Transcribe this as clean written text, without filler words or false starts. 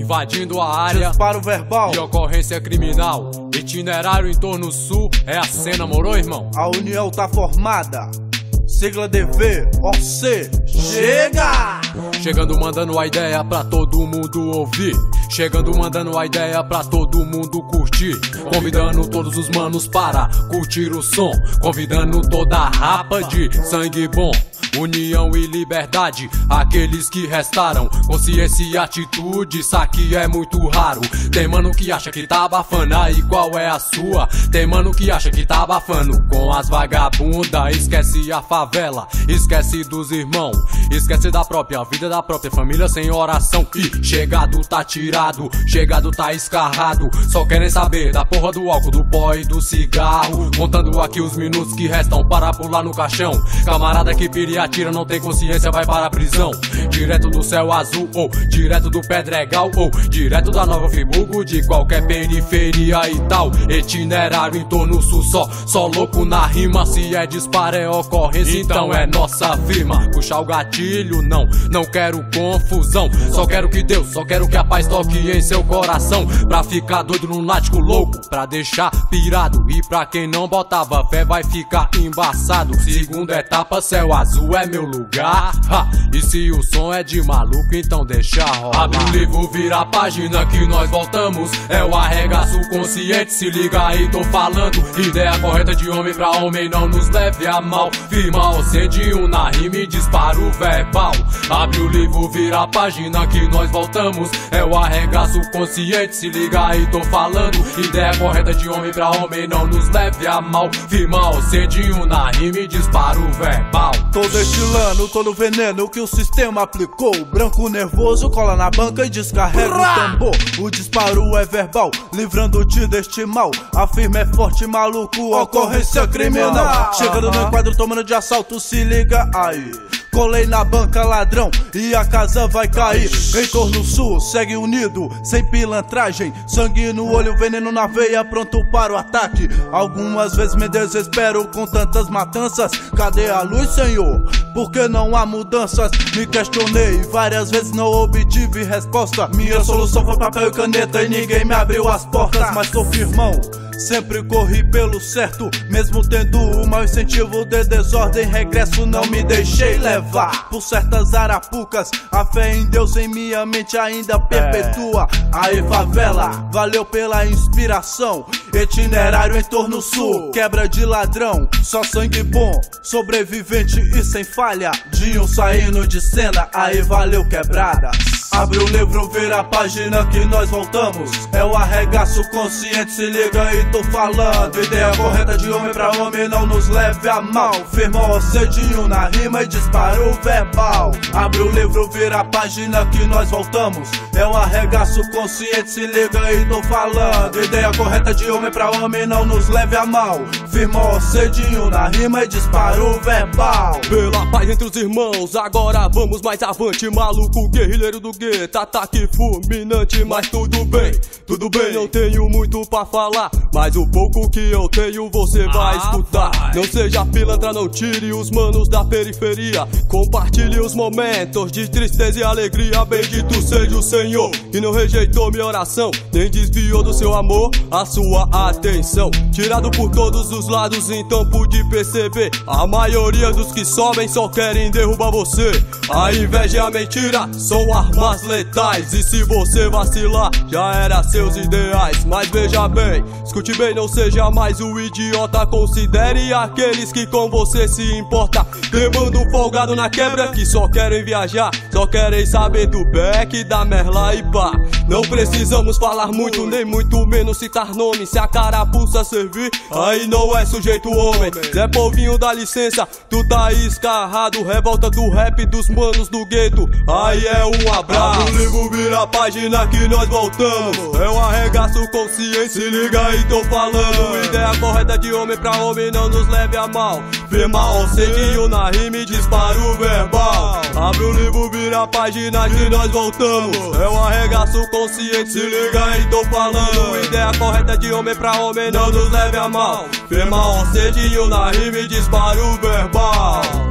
invadindo a área, disparo verbal e ocorrência criminal. Itinerário em torno sul é a cena, moro, irmão? A união tá formada, sigla DVOC, chega! Chegando mandando a ideia pra todo mundo ouvir, chegando mandando a ideia pra todo mundo curtir, convidando todos os manos para curtir o som, convidando toda a rapa de sangue bom. União e liberdade, aqueles que restaram, consciência e atitude, isso aqui é muito raro. Tem mano que acha que tá abafando, aí qual é a sua? Tem mano que acha que tá abafando com as vagabundas, esquece a favela, esquece dos irmãos, esquece da própria vida, da própria família sem oração. E chegado tá tirado, chegado tá escarrado, só querem saber da porra do álcool, do pó e do cigarro, contando aqui os minutos que restam para pular no caixão. Camarada que piria atira, não tem consciência, vai para a prisão. Direto do céu azul, ou direto do Pedregal, ou direto da Nova Friburgo, de qualquer periferia e tal. Itinerário em torno sul, só louco na rima. Se é disparo, é ocorrência, então é nossa firma. Puxar o gatilho, não quero confusão. Só quero que Deus, só quero que a paz toque em seu coração. Pra ficar doido num nático louco, pra deixar pirado. E pra quem não botava fé, vai ficar embaçado. Segunda etapa, céu azul é meu lugar, e se o som é de maluco, então deixa rolar. Abre o livro, vira a página que nós voltamos. É o arregaço consciente, se liga aí, tô falando. Ideia correta de homem pra homem, não nos leve a mal. Firma o cedinho na rima e disparo verbal. Abre o livro, vira a página que nós voltamos. É o arregaço consciente, se liga aí, tô falando. Ideia correta de homem pra homem, não nos leve a mal. Firma o cedinho na rima e disparo verbal. Tô destilando todo o veneno que o sistema aplicou. Branco nervoso cola na banca e descarrega o tambor. O disparo é verbal, livrando-te deste mal. A firma é forte, maluco, ocorrência criminal. Chegando no enquadro, tomando de assalto, se liga aí. Colei na banca, ladrão, e a casa vai cair. Em torno sul, segue unido, sem pilantragem. Sangue no olho, veneno na veia, pronto para o ataque. Algumas vezes me desespero com tantas matanças. Cadê a luz, Senhor? Por que não há mudanças? Me questionei, várias vezes não obtive resposta. Minha solução foi papel e caneta e ninguém me abriu as portas. Mas tô firmão, sempre corri pelo certo, mesmo tendo o mau incentivo de desordem. Regresso, não me deixei levar por certas arapucas. A fé em Deus em minha mente ainda perpetua. Aí favela, valeu pela inspiração. Itinerário em torno sul, quebra de ladrão, só sangue bom, sobrevivente e sem falha. Dinho saindo de cena, aí valeu quebrada. Abre o livro, vira a página que nós voltamos. É o arregaço consciente, se liga aí, tô falando. Ideia correta de homem pra homem, não nos leve a mal. Firma o cedinho na rima e disparo verbal. Abre o livro, vira a página que nós voltamos. É o arregaço consciente, se liga aí, tô falando. Ideia correta de homem pra homem, não nos leve a mal. Firma o cedinho na rima e disparo verbal. Pela paz entre os irmãos, agora vamos mais avante. Maluco guerrilheiro do gueto, ataque fulminante, mas tudo bem, não tenho muito pra falar, mas o pouco que eu tenho você vai escutar. Não seja pilantra, não tire os manos da periferia, compartilhe os momentos de tristeza e alegria. Bendito seja o Senhor, que não rejeitou minha oração, nem desviou do seu amor a sua atenção. Tirado por todos os lados, então pude perceber, a maioria dos que sobem só querem derrubar você. A inveja e a mentira são armas letais, e se você vacilar, já era seus ideais. Mas veja bem, escute bem, não seja mais o idiota. Considere aqueles que com você se importa. Tem bando folgado na quebra que só querem viajar, só querem saber do Beck, da Merla e pá. Não precisamos falar muito, nem muito menos citar nome. Se a carapuça servir, aí não é sujeito homem. Zé Polvinho, dá licença, tu tá escarrado. Revolta do rap dos manos do gueto, aí é um abraço. Abre o livro, vira a página que nós voltamos. É um arregaço consciente, se liga aí, tô falando. Ideia correta de homem pra homem, não nos leve a mal. Firma o cedinho na rima e disparo verbal. Abre o livro, vira a página que nós voltamos. É um arregaço consciente, se liga aí, tô falando. Ideia correta de homem pra homem, não nos leve a mal. Firma o cedinho na rima e disparo verbal.